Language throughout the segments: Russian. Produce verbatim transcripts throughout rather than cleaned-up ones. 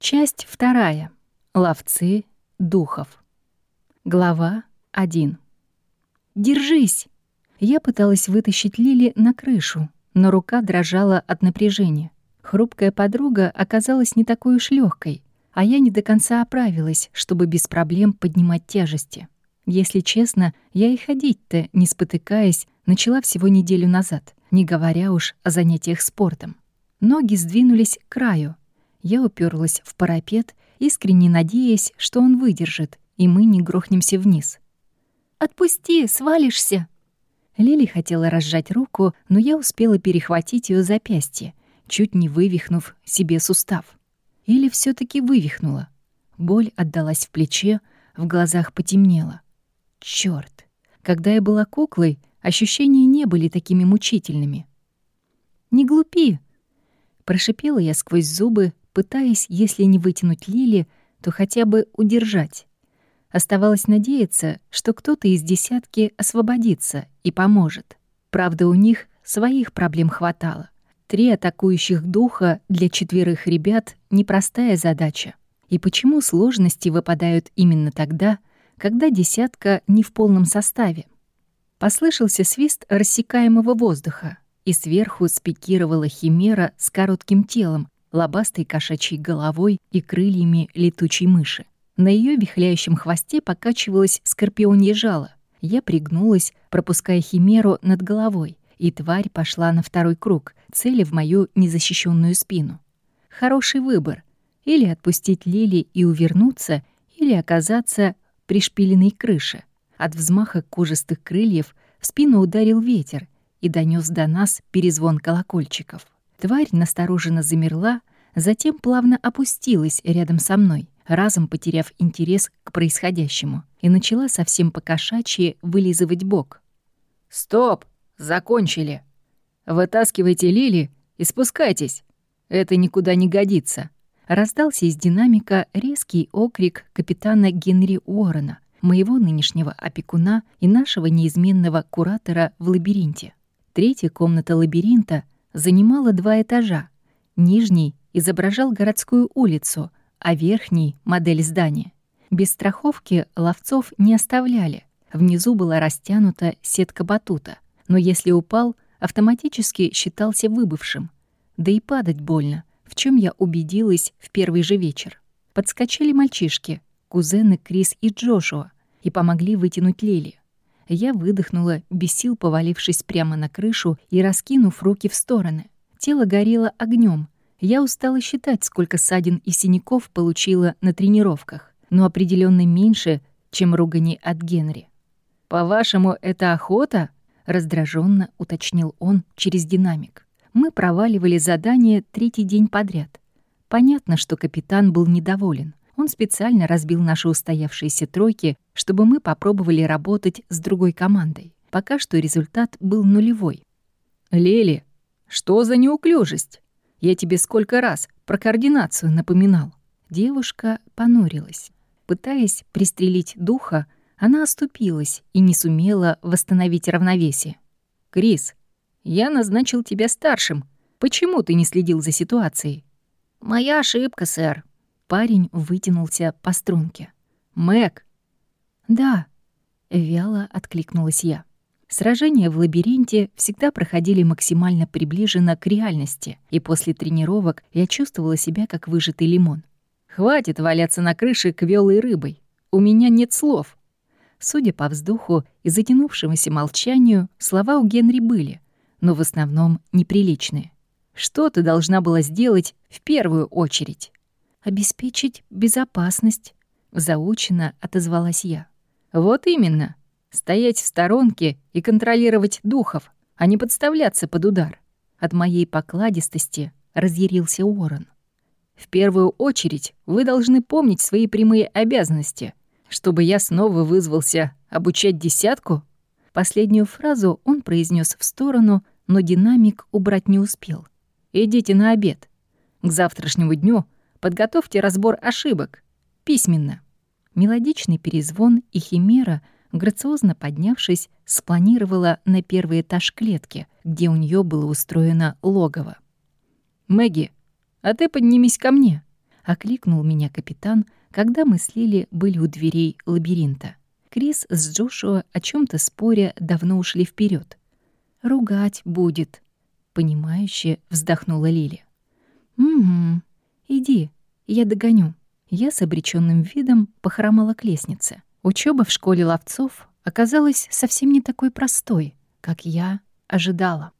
Часть вторая. Ловцы духов. Глава один. «Держись!» Я пыталась вытащить Лили на крышу, но рука дрожала от напряжения. Хрупкая подруга оказалась не такой уж легкой, а я не до конца оправилась, чтобы без проблем поднимать тяжести. Если честно, я и ходить-то, не спотыкаясь, начала всего неделю назад, не говоря уж о занятиях спортом. Ноги сдвинулись к краю. Я уперлась в парапет, искренне надеясь, что он выдержит, и мы не грохнемся вниз. «Отпусти, свалишься!» Лили хотела разжать руку, но я успела перехватить ее запястье, чуть не вывихнув себе сустав. Или все таки вывихнула. Боль отдалась в плече, в глазах потемнело. Чёрт! Когда я была куклой, ощущения не были такими мучительными. «Не глупи!» — прошипела я сквозь зубы, пытаясь, если не вытянуть Лили, то хотя бы удержать. Оставалось надеяться, что кто-то из десятки освободится и поможет. Правда, у них своих проблем хватало. Три атакующих духа для четверых ребят — непростая задача. И почему сложности выпадают именно тогда, когда десятка не в полном составе? Послышался свист рассекаемого воздуха, и сверху спикировала химера с коротким телом, лобастой кошачьей головой и крыльями летучей мыши. На ее вихляющем хвосте покачивалось скорпионье жало. Я пригнулась, пропуская химеру над головой, и тварь пошла на второй круг, целя в мою незащищенную спину. Хороший выбор. Или отпустить Лили и увернуться, или оказаться пришпиленной к крыше. От взмаха кожистых крыльев в спину ударил ветер и донес до нас перезвон колокольчиков. Тварь настороженно замерла, затем плавно опустилась рядом со мной, разом потеряв интерес к происходящему, и начала совсем по-кошачьи вылизывать бок. «Стоп! Закончили! Вытаскивайте Лили и спускайтесь! Это никуда не годится!» Раздался из динамика резкий окрик капитана Генри Уоррена, моего нынешнего опекуна и нашего неизменного куратора в лабиринте. Третья комната лабиринта занимала два этажа. Нижний изображал городскую улицу, а верхний — модель здания. Без страховки ловцов не оставляли. Внизу была растянута сетка батута, но если упал, автоматически считался выбывшим. Да и падать больно, в чем я убедилась в первый же вечер. Подскочили мальчишки, кузены Крис и Джошуа, и помогли вытянуть Лили. Я выдохнула, без сил повалившись прямо на крышу и раскинув руки в стороны. Тело горело огнем. Я устала считать, сколько ссадин и синяков получила на тренировках, но определенно меньше, чем ругани от Генри. «По-вашему, это охота?» — раздраженно уточнил он через динамик. Мы проваливали задание третий день подряд. Понятно, что капитан был недоволен. Он специально разбил наши устоявшиеся тройки, чтобы мы попробовали работать с другой командой. Пока что результат был нулевой. «Лили, что за неуклюжесть? Я тебе сколько раз про координацию напоминал». Девушка понурилась. Пытаясь пристрелить духа, она оступилась и не сумела восстановить равновесие. «Крис, я назначил тебя старшим. Почему ты не следил за ситуацией?» «Моя ошибка, сэр». Парень вытянулся по струнке. «Мэг!» «Да», — вяло откликнулась я. Сражения в лабиринте всегда проходили максимально приближенно к реальности, и после тренировок я чувствовала себя как выжатый лимон. «Хватит валяться на крыше квёлой рыбой. У меня нет слов». Судя по вздоху и затянувшемуся молчанию, слова у Генри были, но в основном неприличные. «Что ты должна была сделать в первую очередь?» «Обеспечить безопасность», — заучено отозвалась я. «Вот именно. Стоять в сторонке и контролировать духов, а не подставляться под удар». От моей покладистости разъярился Уоррен. «В первую очередь вы должны помнить свои прямые обязанности, чтобы я снова вызвался обучать десятку». Последнюю фразу он произнес в сторону, но динамик убрать не успел. «Идите на обед. К завтрашнему дню подготовьте разбор ошибок. Письменно». Мелодичный перезвон и химера, грациозно поднявшись, спланировала на первый этаж клетки, где у нее было устроено логово. «Мэгги, а ты поднимись ко мне». — окликнул меня капитан, когда мы с Лили были у дверей лабиринта. Крис с Джошуа, о чем то споря, давно ушли вперед. «Ругать будет», — понимающе вздохнула Лили. «Угу, иди, я догоню». Я с обречённым видом похромала к лестнице. Учёба в школе ловцов оказалась совсем не такой простой, как я ожидала.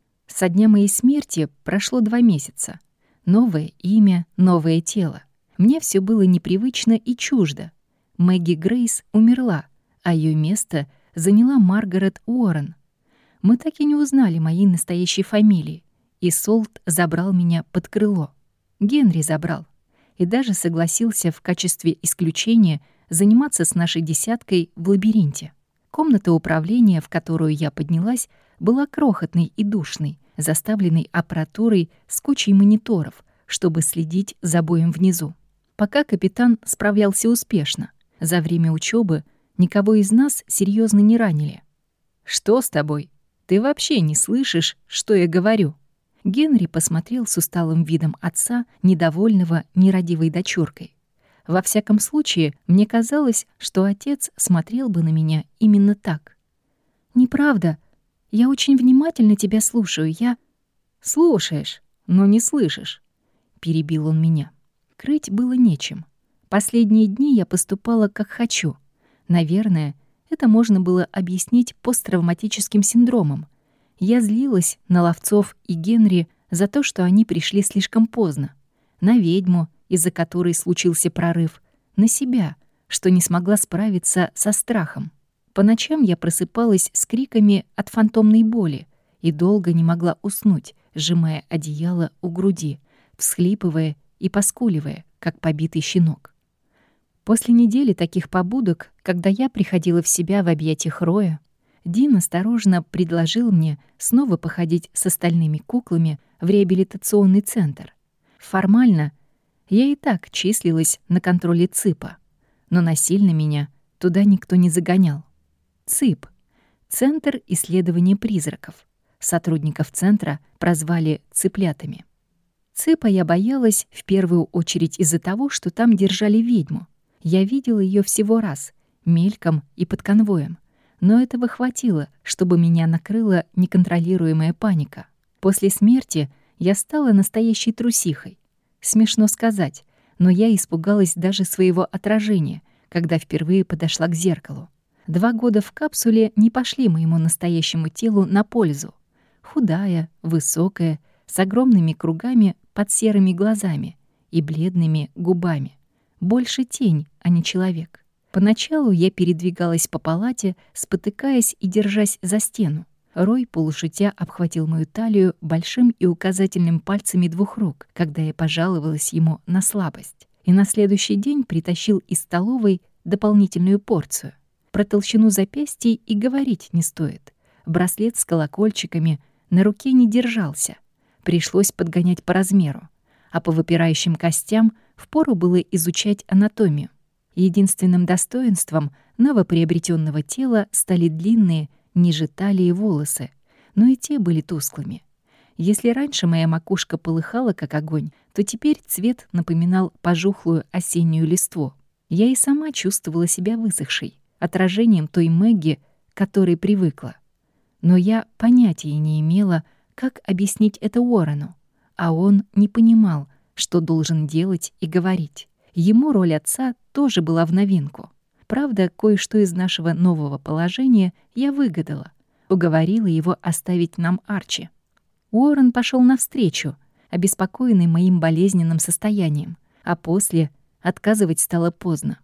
Со дня моей смерти прошло два месяца. Новое имя, новое тело. Мне всё было непривычно и чуждо. Мэгги Грейс умерла, а её место заняла Маргарет Уоррен. Мы так и не узнали моей настоящей фамилии, и Солт забрал меня под крыло. Генри забрал. И даже согласился в качестве исключения заниматься с нашей десяткой в лабиринте. Комната управления, в которую я поднялась, была крохотной и душной, заставленной аппаратурой с кучей мониторов, чтобы следить за боем внизу. Пока капитан справлялся успешно. За время учебы никого из нас серьезно не ранили. «Что с тобой? Ты вообще не слышишь, что я говорю?» Генри посмотрел с усталым видом отца, недовольного нерадивой дочуркой. Во всяком случае, мне казалось, что отец смотрел бы на меня именно так. «Неправда. Я очень внимательно тебя слушаю. Я...» «Слушаешь, но не слышишь», — перебил он меня. Крыть было нечем. Последние дни я поступала как хочу. Наверное, это можно было объяснить посттравматическим синдромом. Я злилась на ловцов и Генри за то, что они пришли слишком поздно, на ведьму, из-за которой случился прорыв, на себя, что не смогла справиться со страхом. По ночам я просыпалась с криками от фантомной боли и долго не могла уснуть, сжимая одеяло у груди, всхлипывая и поскуливая, как побитый щенок. После недели таких побудок, когда я приходила в себя в объятиях Роя, Дин осторожно предложил мне снова походить с остальными куклами в реабилитационный центр. Формально я и так числилась на контроле ЦИПа, но насильно меня туда никто не загонял. ЦИП — Центр исследования призраков. Сотрудников центра прозвали «цыплятами». ЦИПа я боялась в первую очередь из-за того, что там держали ведьму. Я видела ее всего раз, мельком и под конвоем. Но этого хватило, чтобы меня накрыла неконтролируемая паника. После смерти я стала настоящей трусихой. Смешно сказать, но я испугалась даже своего отражения, когда впервые подошла к зеркалу. Два года в капсуле не пошли моему настоящему телу на пользу. Худая, высокая, с огромными кругами под серыми глазами и бледными губами. Больше тень, а не человек. Поначалу я передвигалась по палате, спотыкаясь и держась за стену. Рой полушутя обхватил мою талию большим и указательным пальцами двух рук, когда я пожаловалась ему на слабость. И на следующий день притащил из столовой дополнительную порцию. Про толщину запястий и говорить не стоит. Браслет с колокольчиками на руке не держался. Пришлось подгонять по размеру. А по выпирающим костям впору было изучать анатомию. Единственным достоинством новоприобретенного тела стали длинные, ниже талии волосы, но и те были тусклыми. Если раньше моя макушка полыхала, как огонь, то теперь цвет напоминал пожухлую осеннюю листву. Я и сама чувствовала себя высохшей, отражением той Мэгги, к которой привыкла. Но я понятия не имела, как объяснить это Уоррену, а он не понимал, что должен делать и говорить. Ему роль отца тоже была в новинку. Правда, кое-что из нашего нового положения я выгадала. Уговорила его оставить нам Арчи. Уоррен пошел навстречу, обеспокоенный моим болезненным состоянием, а после отказывать стало поздно.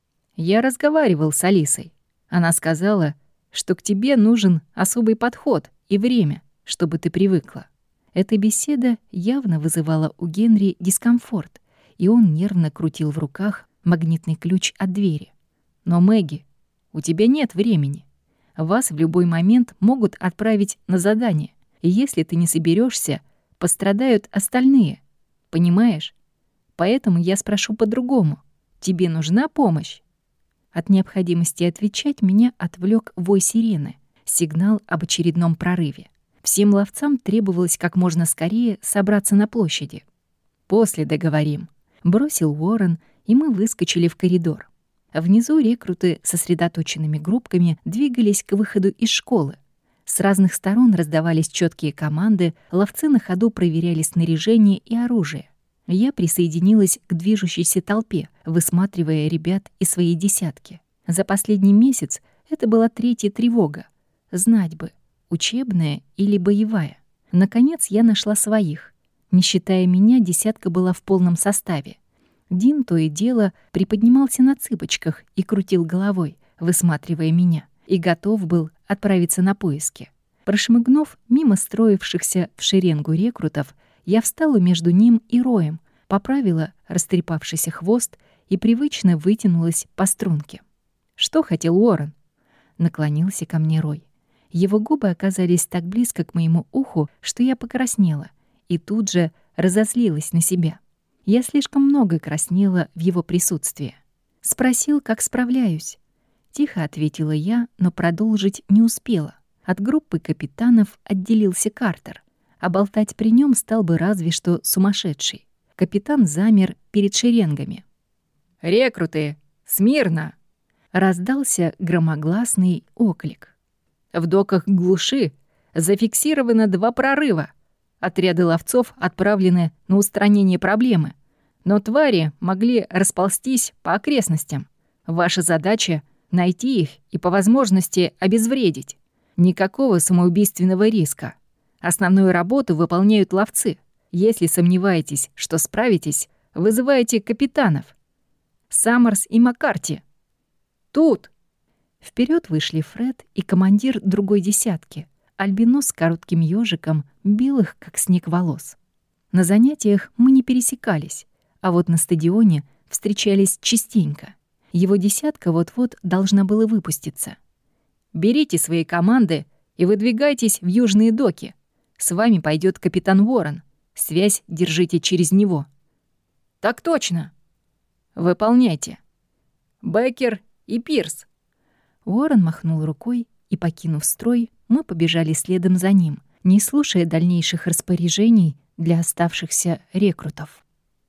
Я разговаривал с Алисой. Она сказала, что к тебе нужен особый подход и время, чтобы ты привыкла. Эта беседа явно вызывала у Генри дискомфорт, и он нервно крутил в руках магнитный ключ от двери. «Но, Мэгги, у тебя нет времени. Вас в любой момент могут отправить на задание, и если ты не соберешься, пострадают остальные. Понимаешь? Поэтому я спрошу по-другому. Тебе нужна помощь?» От необходимости отвечать меня отвлек вой сирены, сигнал об очередном прорыве. Всем ловцам требовалось как можно скорее собраться на площади. «После договорим». Бросил Уоррен, и мы выскочили в коридор. Внизу рекруты сосредоточенными группками двигались к выходу из школы. С разных сторон раздавались четкие команды, ловцы на ходу проверяли снаряжение и оружие. Я присоединилась к движущейся толпе, высматривая ребят и свои десятки. За последний месяц это была третья тревога. Знать бы, учебная или боевая. Наконец я нашла своих. Не считая меня, десятка была в полном составе. Дин то и дело приподнимался на цыпочках и крутил головой, высматривая меня, и готов был отправиться на поиски. Прошмыгнув мимо строившихся в шеренгу рекрутов, я встала между ним и Роем, поправила растрепавшийся хвост и привычно вытянулась по струнке. «Что хотел Уоррен?» Наклонился ко мне Рой. Его губы оказались так близко к моему уху, что я покраснела, и тут же разозлилась на себя. Я слишком много краснела в его присутствии. Спросил, как справляюсь. Тихо ответила я, но продолжить не успела. От группы капитанов отделился Картер, а болтать при нем стал бы разве что сумасшедший. Капитан замер перед шеренгами. «Рекруты! Смирно!» Раздался громогласный оклик. «В доках глуши зафиксировано два прорыва. Отряды ловцов отправлены на устранение проблемы, но твари могли расползтись по окрестностям. Ваша задача — найти их и по возможности обезвредить. Никакого самоубийственного риска. Основную работу выполняют ловцы. Если сомневаетесь, что справитесь, вызывайте капитанов. Саммерс и Маккарти. Тут!» Вперед вышли Фред и командир другой десятки, альбинос с коротким ёжиком, белых, как снег, волос. На занятиях мы не пересекались, а вот на стадионе встречались частенько. Его десятка вот-вот должна была выпуститься. «Берите свои команды и выдвигайтесь в южные доки. С вами пойдет капитан Уоррен. Связь держите через него». «Так точно!» «Выполняйте. Беккер и Пирс». Уоррен махнул рукой, и, покинув строй, мы побежали следом за ним, не слушая дальнейших распоряжений для оставшихся рекрутов.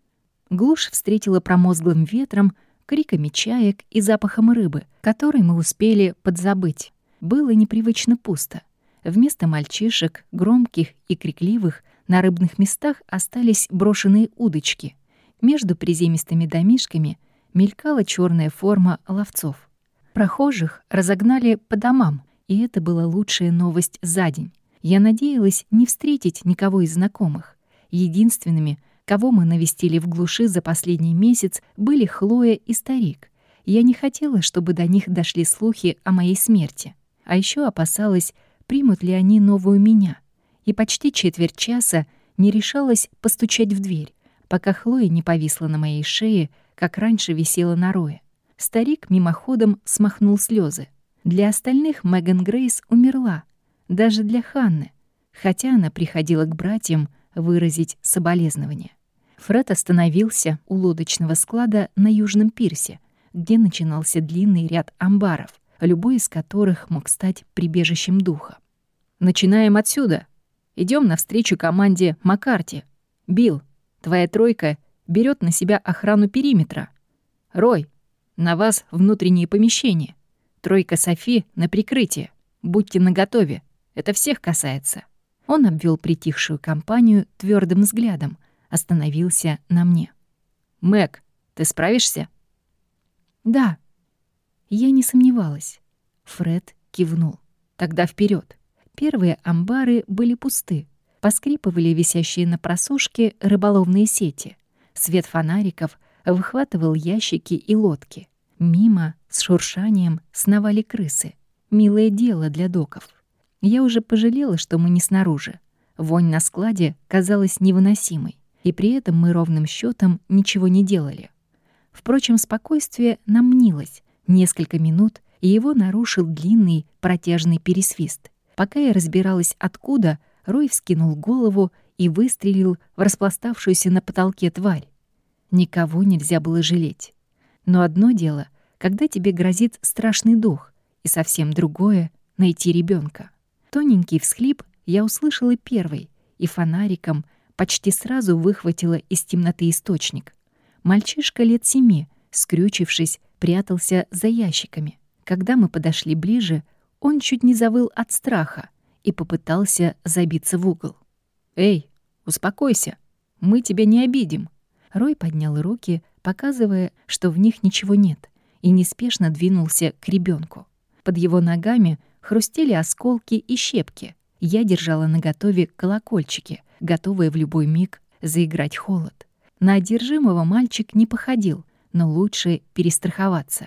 Глушь встретила промозглым ветром, криками чаек и запахом рыбы, который мы успели подзабыть. Было непривычно пусто. Вместо мальчишек, громких и крикливых, на рыбных местах остались брошенные удочки. Между приземистыми домишками мелькала черная форма ловцов. Прохожих разогнали по домам, и это была лучшая новость за день. Я надеялась не встретить никого из знакомых. Единственными, кого мы навестили в глуши за последний месяц, были Хлоя и старик. Я не хотела, чтобы до них дошли слухи о моей смерти. А еще опасалась, примут ли они новую меня. И почти четверть часа не решалась постучать в дверь, пока Хлоя не повисла на моей шее, как раньше висела на Рое. Старик мимоходом смахнул слезы. Для остальных Меган Грейс умерла, даже для Ханны, хотя она приходила к братьям выразить соболезнования. Фред остановился у лодочного склада на Южном пирсе, где начинался длинный ряд амбаров, любой из которых мог стать прибежищем духа. «Начинаем отсюда. Идем навстречу команде Маккарти. Билл, твоя тройка берет на себя охрану периметра. Рой, на вас внутренние помещения. Тройка Софи на прикрытие. Будьте наготове. Это всех касается». Он обвел притихшую компанию твердым взглядом, остановился на мне. «Мэг, ты справишься?» «Да». Я не сомневалась. Фред кивнул. «Тогда вперед. Первые амбары были пусты. Поскрипывали висящие на просушке рыболовные сети. Свет фонариков выхватывал ящики и лодки. Мимо с шуршанием сновали крысы. Милое дело для доков. Я уже пожалела, что мы не снаружи. Вонь на складе казалась невыносимой, и при этом мы ровным счетом ничего не делали. Впрочем, спокойствие нам мнилось. Несколько минут, и его нарушил длинный протяжный пересвист. Пока я разбиралась, откуда, Рой вскинул голову и выстрелил в распластавшуюся на потолке тварь. Никого нельзя было жалеть. Но одно дело, когда тебе грозит страшный дух, и совсем другое — найти ребенка. Тоненький всхлип я услышала первой, и фонариком почти сразу выхватила из темноты источник. Мальчишка лет семи, скрючившись, прятался за ящиками. Когда мы подошли ближе, он чуть не завыл от страха и попытался забиться в угол. «Эй, успокойся, мы тебя не обидим». Рой поднял руки, показывая, что в них ничего нет, и неспешно двинулся к ребенку. Под его ногами хрустели осколки и щепки. Я держала наготове колокольчики, готовые в любой миг заиграть холод. На одержимого мальчик не походил, но лучше перестраховаться.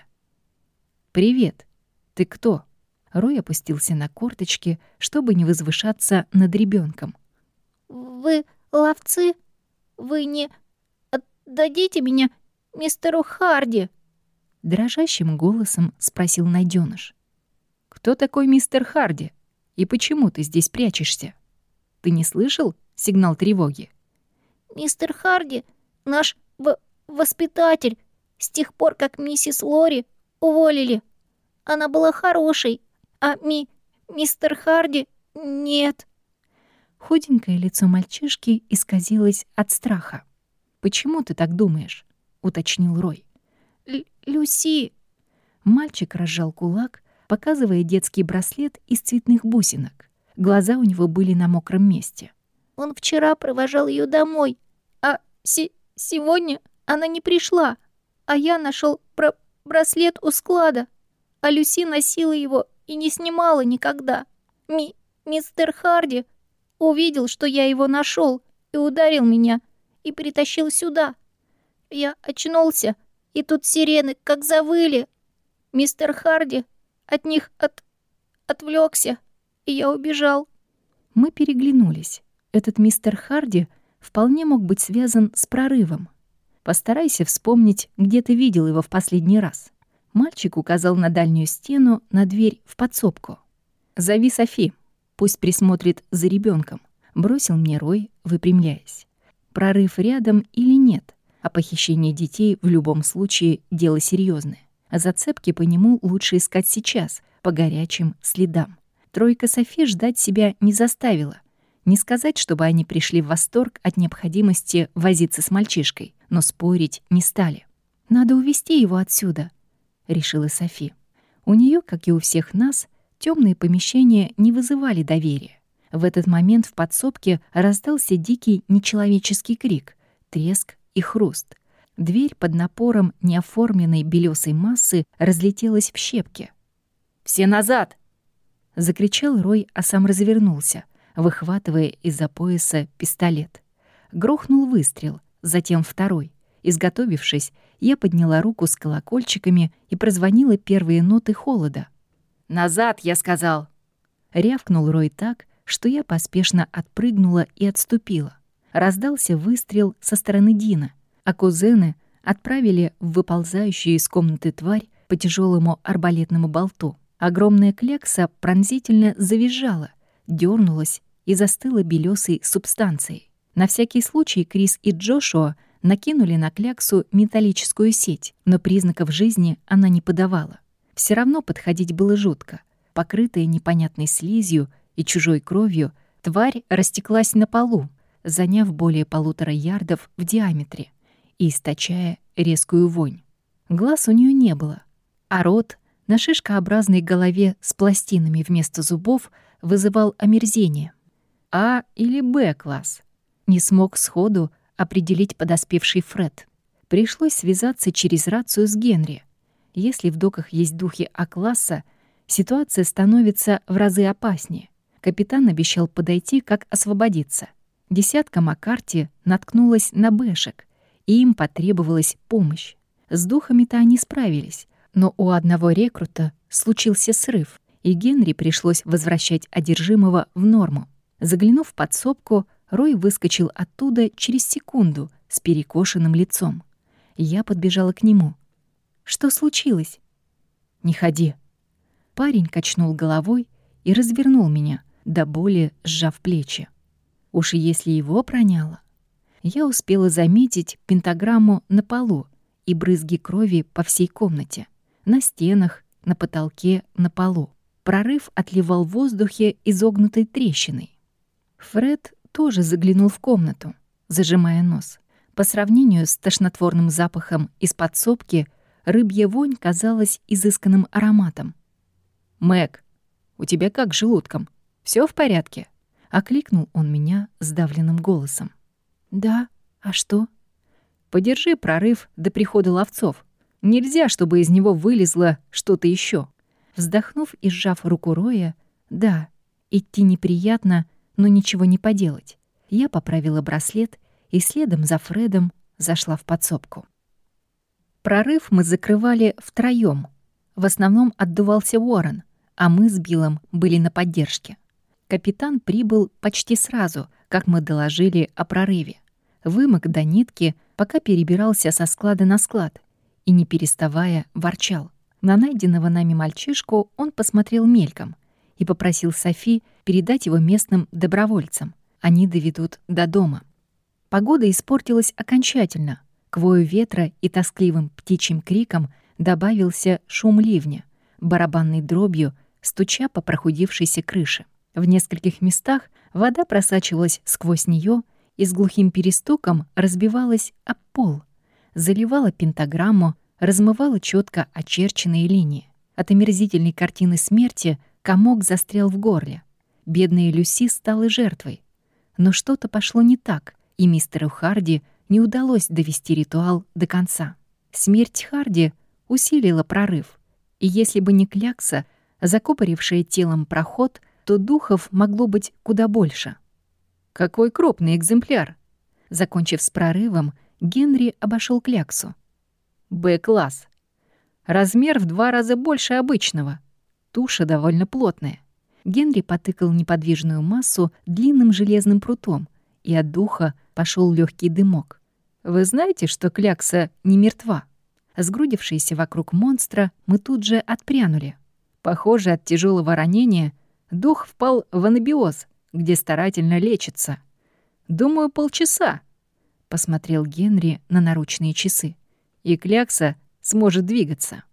«Привет. Ты кто?» Рой опустился на корточки, чтобы не возвышаться над ребенком. «Вы ловцы? Вы не отдадите меня мистеру Харди?» Дрожащим голосом спросил найдёныш. «Кто такой мистер Харди? И почему ты здесь прячешься? Ты не слышал сигнал тревоги?» «Мистер Харди — наш в- воспитатель. С тех пор, как миссис Лори уволили. Она была хорошей, а ми мистер Харди — нет». Худенькое лицо мальчишки исказилось от страха. «Почему ты так думаешь?» — уточнил Рой. Л- «Люси...» Мальчик разжал кулак, показывая детский браслет из цветных бусинок. Глаза у него были на мокром месте. Он вчера провожал ее домой, а се- сегодня она не пришла. А я нашел бра- браслет у склада, а Люси носила его и не снимала никогда. Ми мистер Харди увидел, что я его нашел, и ударил меня, и притащил сюда. Я очнулся, и тут сирены как завыли. Мистер Харди от них от... отвлекся, и я убежал». Мы переглянулись. Этот мистер Харди вполне мог быть связан с прорывом. Постарайся вспомнить, где ты видел его в последний раз. Мальчик указал на дальнюю стену, на дверь в подсобку. «Зови Софи, пусть присмотрит за ребенком. Бросил мне Рой, выпрямляясь. Прорыв рядом или нет, а похищение детей в любом случае дело серьезное. Зацепки по нему лучше искать сейчас, по горячим следам. Тройка Софи ждать себя не заставила. Не сказать, чтобы они пришли в восторг от необходимости возиться с мальчишкой, но спорить не стали. «Надо увести его отсюда», — решила Софи. У нее, как и у всех нас, темные помещения не вызывали доверия. В этот момент в подсобке раздался дикий нечеловеческий крик, треск и хруст. Дверь под напором неоформленной белесой массы разлетелась в щепки. «Все назад!» — закричал Рой, а сам развернулся, выхватывая из-за пояса пистолет. Грохнул выстрел, затем второй. Изготовившись, я подняла руку с колокольчиками и прозвонила первые ноты холода. «Назад, я сказал!» Рявкнул Рой так, что я поспешно отпрыгнула и отступила. Раздался выстрел со стороны Дина, а кузены отправили в выползающую из комнаты тварь по тяжелому арбалетному болту. Огромная клякса пронзительно завизжала, дернулась и застыла белесой субстанцией. На всякий случай Крис и Джошуа накинули на кляксу металлическую сеть, но признаков жизни она не подавала. Все равно подходить было жутко. Покрытая непонятной слизью и чужой кровью, тварь растеклась на полу, заняв более полутора ярдов в диаметре и источая резкую вонь. Глаз у нее не было, а рот на шишкообразной голове с пластинами вместо зубов вызывал омерзение. А или Б класс. Не смог сходу определить подоспевший Фред. Пришлось связаться через рацию с Генри. Если в доках есть духи А-класса, ситуация становится в разы опаснее. Капитан обещал подойти, как освободиться. Десятка Маккарти наткнулась на Бэшек, и им потребовалась помощь. С духами-то они справились, но у одного рекрута случился срыв, и Генри пришлось возвращать одержимого в норму. Заглянув в подсобку, Рой выскочил оттуда через секунду с перекошенным лицом. Я подбежала к нему. «Что случилось?» «Не ходи». Парень качнул головой и развернул меня, до боли сжав плечи. Уж если его проняло. Я успела заметить пентаграмму на полу и брызги крови по всей комнате. На стенах, на потолке, на полу. Прорыв отливал в воздухе изогнутой трещиной. Фред тоже заглянул в комнату, зажимая нос. По сравнению с тошнотворным запахом из подсобки, рыбья вонь казалась изысканным ароматом. «Мэг, у тебя как с желудком? Все в порядке?» — окликнул он меня сдавленным голосом. «Да, а что?» «Подержи прорыв до прихода ловцов. Нельзя, чтобы из него вылезло что-то еще. Вздохнув и сжав руку Роя, «Да, идти неприятно, но ничего не поделать». Я поправила браслет и следом за Фредом зашла в подсобку. Прорыв мы закрывали втроём. В основном отдувался Уоррен, а мы с Биллом были на поддержке. Капитан прибыл почти сразу, как мы доложили о прорыве. Вымок до нитки, пока перебирался со склада на склад, и, не переставая, ворчал. На найденного нами мальчишку он посмотрел мельком и попросил Софи передать его местным добровольцам. Они доведут до дома. Погода испортилась окончательно. К вою ветра и тоскливым птичьим крикам добавился шум ливня, барабанной дробью, стуча по прохудившейся крыше. В нескольких местах вода просачивалась сквозь нее и с глухим перестуком разбивалась об пол, заливала пентаграмму, размывала четко очерченные линии. От омерзительной картины смерти комок застрял в горле. Бедная Люси стала жертвой. Но что-то пошло не так, и мистеру Харди не удалось довести ритуал до конца. Смерть Харди усилила прорыв, и если бы не клякса, закупорившая телом проход, то духов могло быть куда больше. «Какой крупный экземпляр!» Закончив с прорывом, Генри обошел кляксу. «Б-класс. Размер в два раза больше обычного. Туша довольно плотная». Генри потыкал неподвижную массу длинным железным прутом, и от духа пошел легкий дымок. «Вы знаете, что клякса не мертва?» Сгрудившиеся вокруг монстра, мы тут же отпрянули. Похоже, от тяжелого ранения дух впал в анабиоз, где старательно лечится. «Думаю, полчаса», — посмотрел Генри на наручные часы. «И клякса сможет двигаться».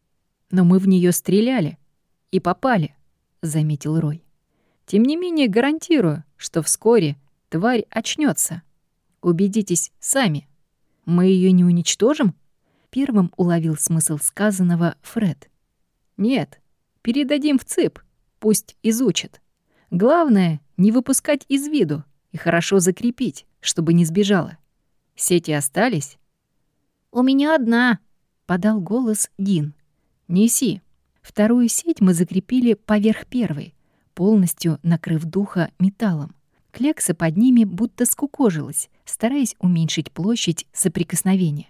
«Но мы в нее стреляли и попали», — заметил Рой. «Тем не менее гарантирую, что вскоре тварь очнется. Убедитесь сами. Мы ее не уничтожим?» Первым уловил смысл сказанного Фред. «Нет, передадим в ЦИП, пусть изучат. Главное — не выпускать из виду и хорошо закрепить, чтобы не сбежала. Сети остались?» «У меня одна», — подал голос Дин. «Неси». Вторую сеть мы закрепили поверх первой, полностью накрыв духа металлом. Клякса под ними будто скукожилась, стараясь уменьшить площадь соприкосновения.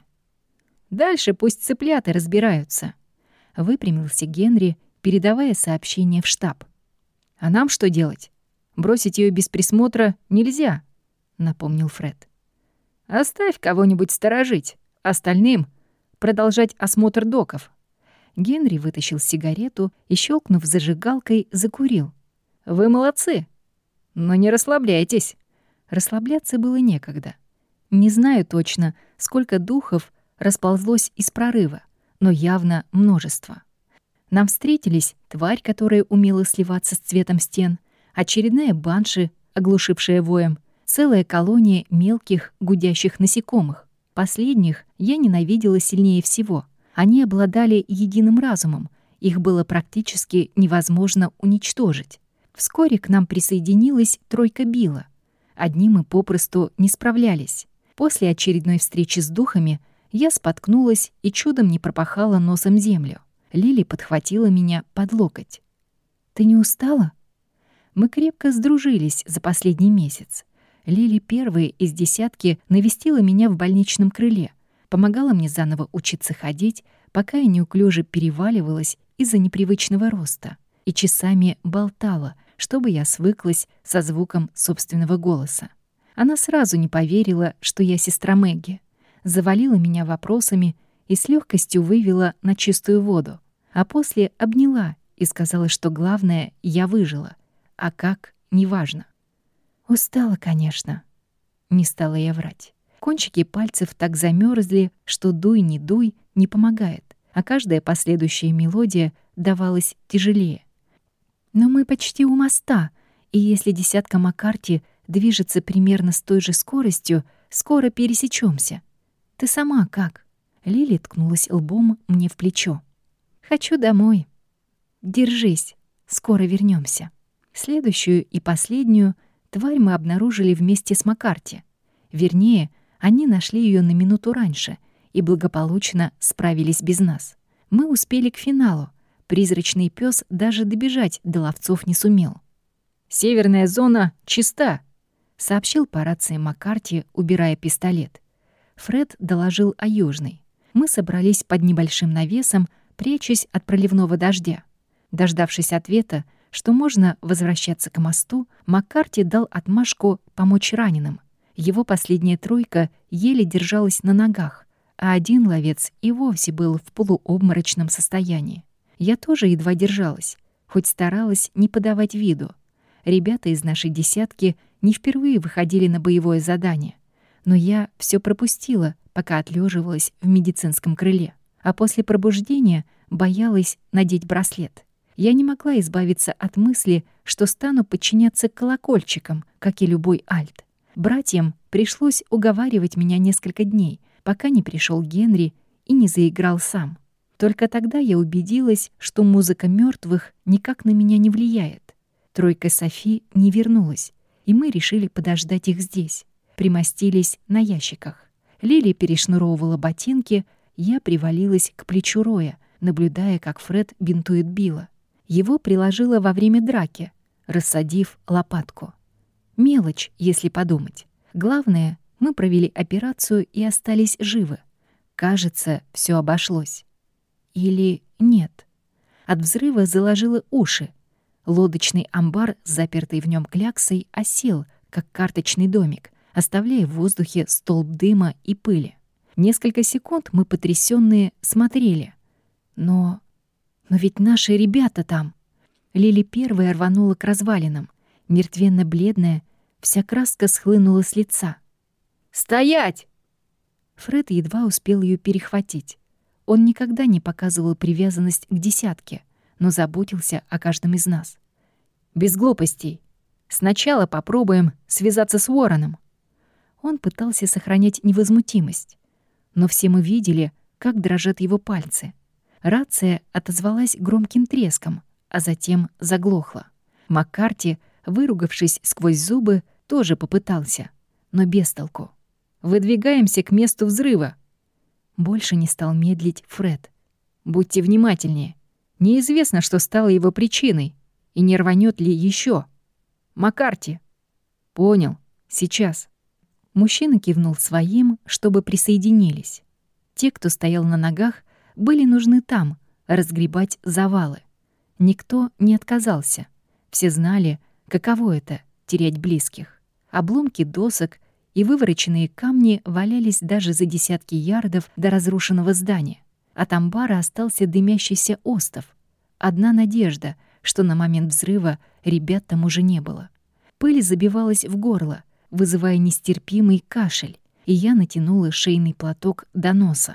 «Дальше пусть цыплята разбираются», — выпрямился Генри, передавая сообщение в штаб. «А нам что делать? Бросить ее без присмотра нельзя», — напомнил Фред. «Оставь кого-нибудь сторожить, остальным продолжать осмотр доков». Генри вытащил сигарету и, щелкнув зажигалкой, закурил. «Вы молодцы, но не расслабляйтесь». Расслабляться было некогда. Не знаю точно, сколько духов расползлось из прорыва, но явно множество. Нам встретились тварь, которая умела сливаться с цветом стен, очередная банши, оглушившая воем, целая колония мелких гудящих насекомых. Последних я ненавидела сильнее всего. Они обладали единым разумом, их было практически невозможно уничтожить. Вскоре к нам присоединилась тройка Билла. Одни мы попросту не справлялись. После очередной встречи с духами я споткнулась и чудом не пропахала носом землю. Лили подхватила меня под локоть. «Ты не устала?» Мы крепко сдружились за последний месяц. Лили первая из десятки навестила меня в больничном крыле, помогала мне заново учиться ходить, пока я неуклюже переваливалась из-за непривычного роста, и часами болтала, чтобы я свыклась со звуком собственного голоса. Она сразу не поверила, что я сестра Мэгги, завалила меня вопросами и с легкостью вывела на чистую воду, а после обняла и сказала, что главное — я выжила, а как — неважно. Устала, конечно. Не стала я врать. Кончики пальцев так замерзли, что дуй не дуй не помогает, а каждая последующая мелодия давалась тяжелее. Но мы почти у моста, и если десятка Маккарти движется примерно с той же скоростью, скоро пересечемся. Ты сама как?» Лили ткнулась лбом мне в плечо. «Хочу домой. Держись, скоро вернемся. Следующую и последнюю тварь мы обнаружили вместе с Маккарти. Вернее, они нашли ее на минуту раньше и благополучно справились без нас. Мы успели к финалу. Призрачный пес даже добежать до ловцов не сумел. «Северная зона чиста», — сообщил по рации Маккарти, убирая пистолет. Фред доложил о южной. Мы собрались под небольшим навесом, прячась от проливного дождя. Дождавшись ответа, что можно возвращаться к мосту, Маккарти дал отмашку помочь раненым. Его последняя тройка еле держалась на ногах, а один ловец и вовсе был в полуобморочном состоянии. Я тоже едва держалась, хоть старалась не подавать виду. Ребята из нашей десятки не впервые выходили на боевое задание, но я все пропустила, пока отлеживалась в медицинском крыле, а после пробуждения боялась надеть браслет. Я не могла избавиться от мысли, что стану подчиняться колокольчикам, как и любой альт. Братьям пришлось уговаривать меня несколько дней, пока не пришел Генри и не заиграл сам. Только тогда я убедилась, что музыка мертвых никак на меня не влияет. Тройка Софи не вернулась, и мы решили подождать их здесь. Примостились на ящиках. Лили перешнуровывала ботинки, я привалилась к плечу Роя, наблюдая, как Фред бинтует Билла. Его приложила во время драки, рассадив лопатку. Мелочь, если подумать. Главное, мы провели операцию и остались живы. Кажется, все обошлось. Или нет. От взрыва заложило уши. Лодочный амбар, запертый в нем кляксой, осел, как карточный домик, оставляя в воздухе столб дыма и пыли. Несколько секунд мы, потрясённые, смотрели. Но... но ведь наши ребята там. Лили первая рванула к развалинам. Мертвенно-бледная, вся краска схлынула с лица. «Стоять!» Фред едва успел ее перехватить. Он никогда не показывал привязанность к десятке, но заботился о каждом из нас. «Без глупостей. Сначала попробуем связаться с Уорреном». Он пытался сохранять невозмутимость, но все мы видели, как дрожат его пальцы. Рация отозвалась громким треском, а затем заглохла. Маккарти, выругавшись сквозь зубы, тоже попытался, но без толку. «Выдвигаемся к месту взрыва». Больше не стал медлить Фред. «Будьте внимательнее. Неизвестно, что стало его причиной, и не рванет ли еще. Маккарти». «Понял. Сейчас». Мужчина кивнул своим, чтобы присоединились. Те, кто стоял на ногах, были нужны там, разгребать завалы. Никто не отказался. Все знали, каково это — терять близких. Обломки досок и вывороченные камни валялись даже за десятки ярдов до разрушенного здания. От амбара остался дымящийся остов. Одна надежда, что на момент взрыва ребят там уже не было. Пыль забивалась в горло, вызывая нестерпимый кашель, и я натянула шейный платок до носа.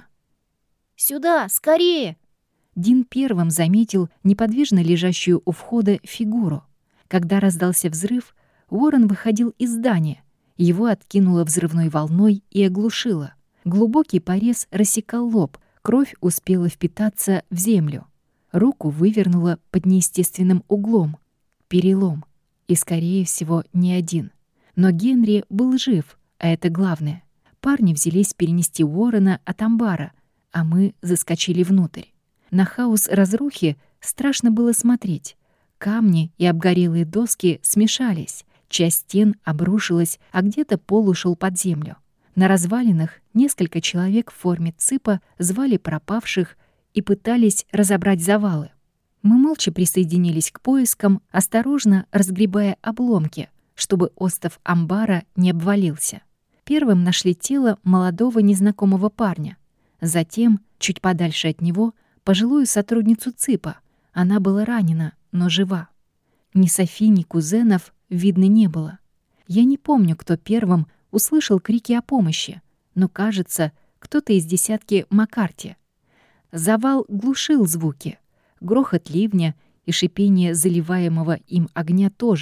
«Сюда, скорее!» Дин первым заметил неподвижно лежащую у входа фигуру. Когда раздался взрыв, Уоррен выходил из здания. Его откинуло взрывной волной и оглушило. Глубокий порез рассекал лоб, кровь успела впитаться в землю. Руку вывернуло под неестественным углом. Перелом. И, скорее всего, не один. Но Генри был жив, а это главное. Парни взялись перенести Уоррена от амбара, а мы заскочили внутрь. На хаос разрухи страшно было смотреть. Камни и обгорелые доски смешались, часть стен обрушилась, а где-то пол ушел под землю. На развалинах несколько человек в форме цыпа звали пропавших и пытались разобрать завалы. Мы молча присоединились к поискам, осторожно разгребая обломки, чтобы остов амбара не обвалился. Первым нашли тело молодого незнакомого парня. Затем, чуть подальше от него, пожилую сотрудницу ЦИПа. Она была ранена, но жива. Ни Софи, ни кузенов видно не было. Я не помню, кто первым услышал крики о помощи, но, кажется, кто-то из десятки Маккарти. Завал глушил звуки. Грохот ливня и шипение заливаемого им огня тоже.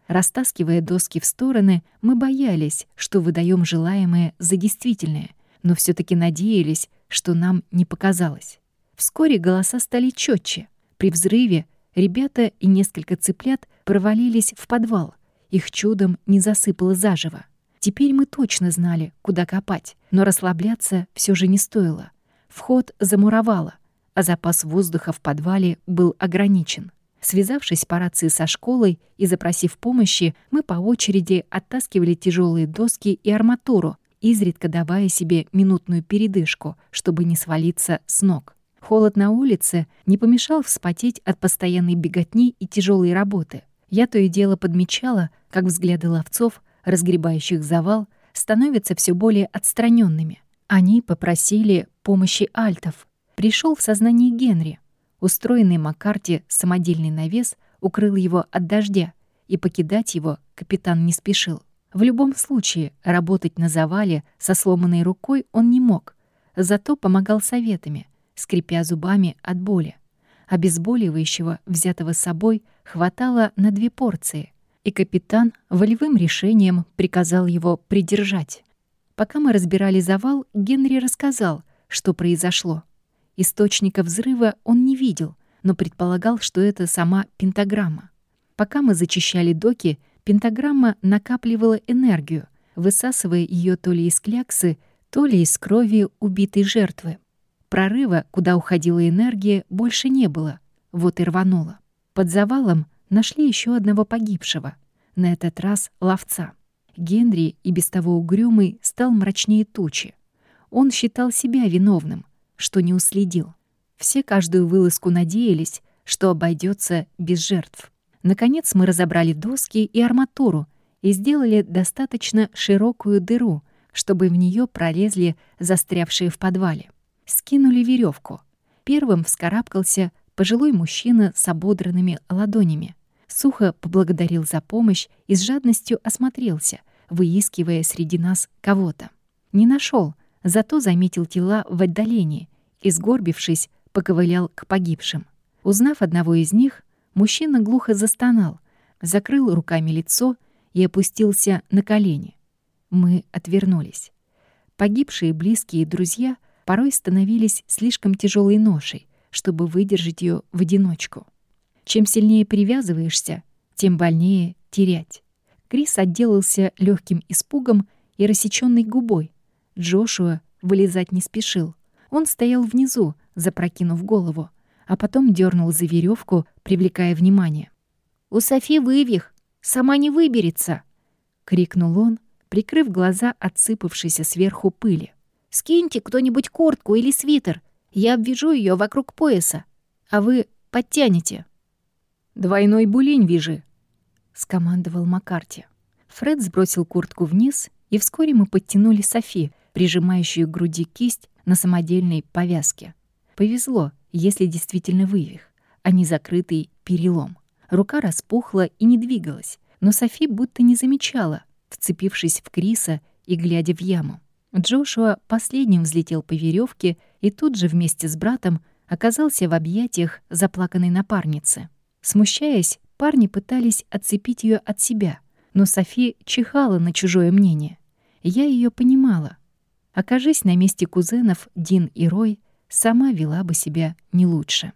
Растаскивая доски в стороны, мы боялись, что выдаем желаемое за действительное, но все таки надеялись, что нам не показалось. Вскоре голоса стали четче. При взрыве ребята и несколько цыплят провалились в подвал. Их чудом не засыпало заживо. Теперь мы точно знали, куда копать, но расслабляться все же не стоило. Вход замуровало, а запас воздуха в подвале был ограничен. Связавшись по рации со школой и запросив помощи, мы по очереди оттаскивали тяжелые доски и арматуру, изредка давая себе минутную передышку, чтобы не свалиться с ног. Холод на улице не помешал вспотеть от постоянной беготни и тяжелой работы. Я то и дело подмечала, как взгляды ловцов, разгребающих завал, становятся все более отстраненными. Они попросили помощи альтов. Пришел в сознание Генри. Устроенный Маккарти самодельный навес укрыл его от дождя, и покидать его капитан не спешил. В любом случае, работать на завале со сломанной рукой он не мог, зато помогал советами, скрипя зубами от боли. Обезболивающего, взятого с собой, хватало на две порции, и капитан волевым решением приказал его придержать. Пока мы разбирали завал, Генри рассказал, что произошло. Источника взрыва он не видел, но предполагал, что это сама пентаграмма. Пока мы зачищали доки, пентаграмма накапливала энергию, высасывая ее то ли из кляксы, то ли из крови убитой жертвы. Прорыва, куда уходила энергия, больше не было. Вот и рвануло. Под завалом нашли еще одного погибшего. На этот раз ловца. Генри, и без того угрюмый, стал мрачнее тучи. Он считал себя виновным, что не уследил. Все каждую вылазку надеялись, что обойдется без жертв. Наконец мы разобрали доски и арматуру и сделали достаточно широкую дыру, чтобы в нее пролезли застрявшие в подвале. Скинули веревку. Первым вскарабкался пожилой мужчина с ободранными ладонями. Сухо поблагодарил за помощь и с жадностью осмотрелся, выискивая среди нас кого-то. Не нашел, зато заметил тела в отдалении и, сгорбившись, поковылял к погибшим. Узнав одного из них, мужчина глухо застонал, закрыл руками лицо и опустился на колени. Мы отвернулись. Погибшие близкие друзья порой становились слишком тяжелой ношей, чтобы выдержать ее в одиночку. Чем сильнее привязываешься, тем больнее терять. Крис отделался легким испугом и рассечённой губой. Джошуа вылезать не спешил. Он стоял внизу, запрокинув голову, а потом дернул за веревку, привлекая внимание. «У Софи вывих! Сама не выберется!» — крикнул он, прикрыв глаза от сыпавшейся сверху пыли. «Скиньте кто-нибудь куртку или свитер. Я обвяжу ее вокруг пояса, а вы подтянете». «Двойной булень вяжи», — скомандовал Маккарти. Фред сбросил куртку вниз, и вскоре мы подтянули Софи, прижимающую к груди кисть на самодельной повязке. Повезло, если действительно вывих, а не закрытый перелом. Рука распухла и не двигалась, но Софи будто не замечала, вцепившись в Криса и глядя в яму. Джошуа последним взлетел по веревке и тут же вместе с братом оказался в объятиях заплаканной напарницы. Смущаясь, парни пытались отцепить ее от себя, но Софи чихала на чужое мнение. Я ее понимала. Окажись на месте кузенов Дин и Рой, сама вела бы себя не лучше.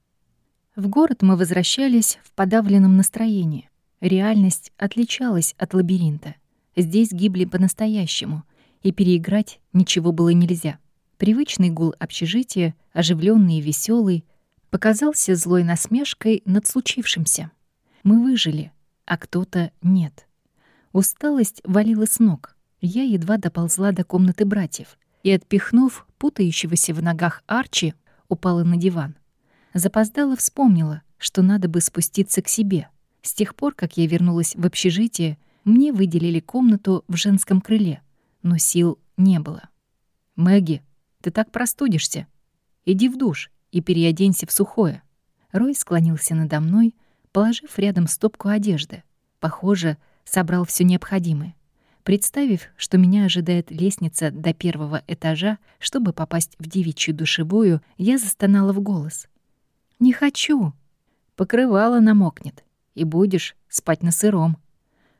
В город мы возвращались в подавленном настроении. Реальность отличалась от лабиринта. Здесь гибли по-настоящему, и переиграть ничего было нельзя. Привычный гул общежития, оживленный и веселый, показался злой насмешкой над случившимся. Мы выжили, а кто-то нет. Усталость валила с ног. Я едва доползла до комнаты братьев и, отпихнув путающегося в ногах Арчи, упала на диван. Запоздала вспомнила, что надо бы спуститься к себе. С тех пор, как я вернулась в общежитие, мне выделили комнату в женском крыле, но сил не было. «Мэгги, ты так простудишься. Иди в душ и переоденься в сухое». Рой склонился надо мной, положив рядом стопку одежды. Похоже, собрал все необходимое. Представив, что меня ожидает лестница до первого этажа, чтобы попасть в девичью душевую, я застонала в голос. «Не хочу. Покрывало намокнет, и будешь спать на сыром».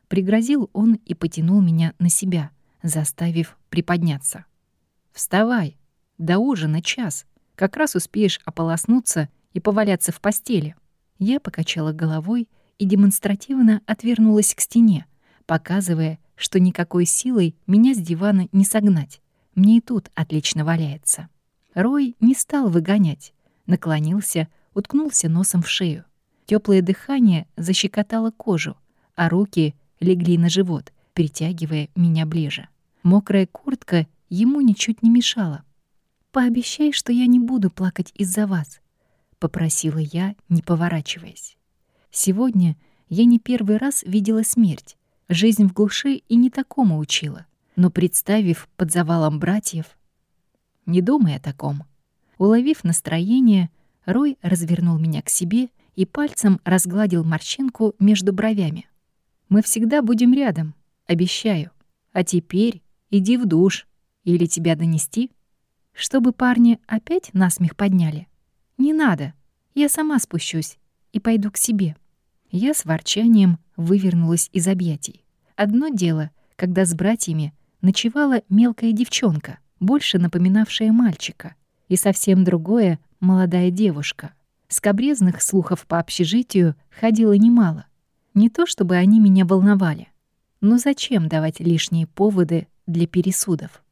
Пригрозил он и потянул меня на себя, заставив приподняться. «Вставай! До ужина час. Как раз успеешь ополоснуться и поваляться в постели». Я покачала головой и демонстративно отвернулась к стене, показывая, что никакой силой меня с дивана не согнать. Мне и тут отлично валяется. Рой не стал выгонять. Наклонился, уткнулся носом в шею. Теплое дыхание защекотало кожу, а руки легли на живот, притягивая меня ближе. Мокрая куртка ему ничуть не мешала. «Пообещай, что я не буду плакать из-за вас», — попросила я, не поворачиваясь. Сегодня я не первый раз видела смерть. Жизнь в глуши и не такому учила. Но, представив под завалом братьев... Не думай о таком. Уловив настроение, Рой развернул меня к себе и пальцем разгладил морщинку между бровями. «Мы всегда будем рядом, обещаю. А теперь иди в душ. Или тебя донести? Чтобы парни опять насмех подняли? Не надо, я сама спущусь и пойду к себе». Я с ворчанием вывернулась из объятий. Одно дело, когда с братьями ночевала мелкая девчонка, больше напоминавшая мальчика, и совсем другое — молодая девушка. Скабрезных слухов по общежитию ходило немало. Не то чтобы они меня волновали, но зачем давать лишние поводы для пересудов?